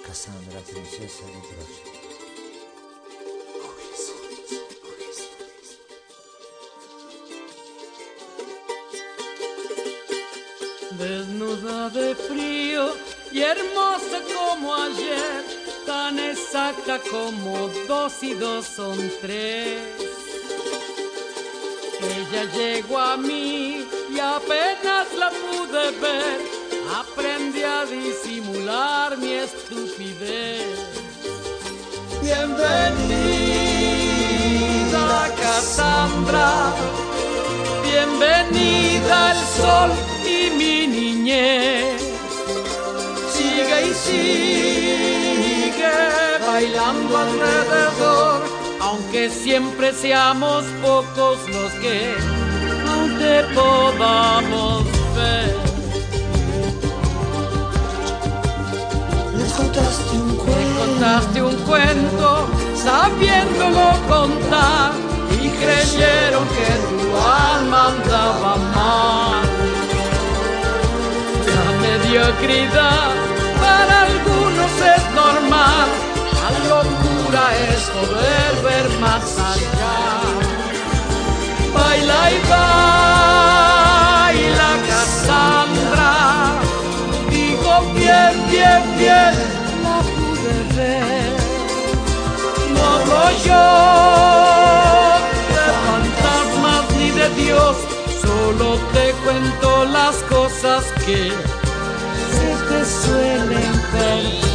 Cassandra, princesa de Troya. Desnuda de frío y hermosa como ayer, tan exacta como 2 y 2 son 3. Ella llegó a mí y apenas la pude ver, aprendí a disimular mi estupidez. Bienvenida, Cassandra, bienvenida el sol y mi niñez. Sigue y sigue bailando alrededor, aunque siempre seamos pocos los que aún te podamos ver. Les contaste un cuento. Me contaste un cuento sabiéndolo contar y creyeron que tu alma andaba mal. La mediocridad para algunos es normal, la locura es poder ver más allá. Baila y baila, Cassandra, digo bien, bien, bien, la pude ver. No hablo yo de fantasmas ni de Dios, solo te cuento las cosas que se te suelen perder.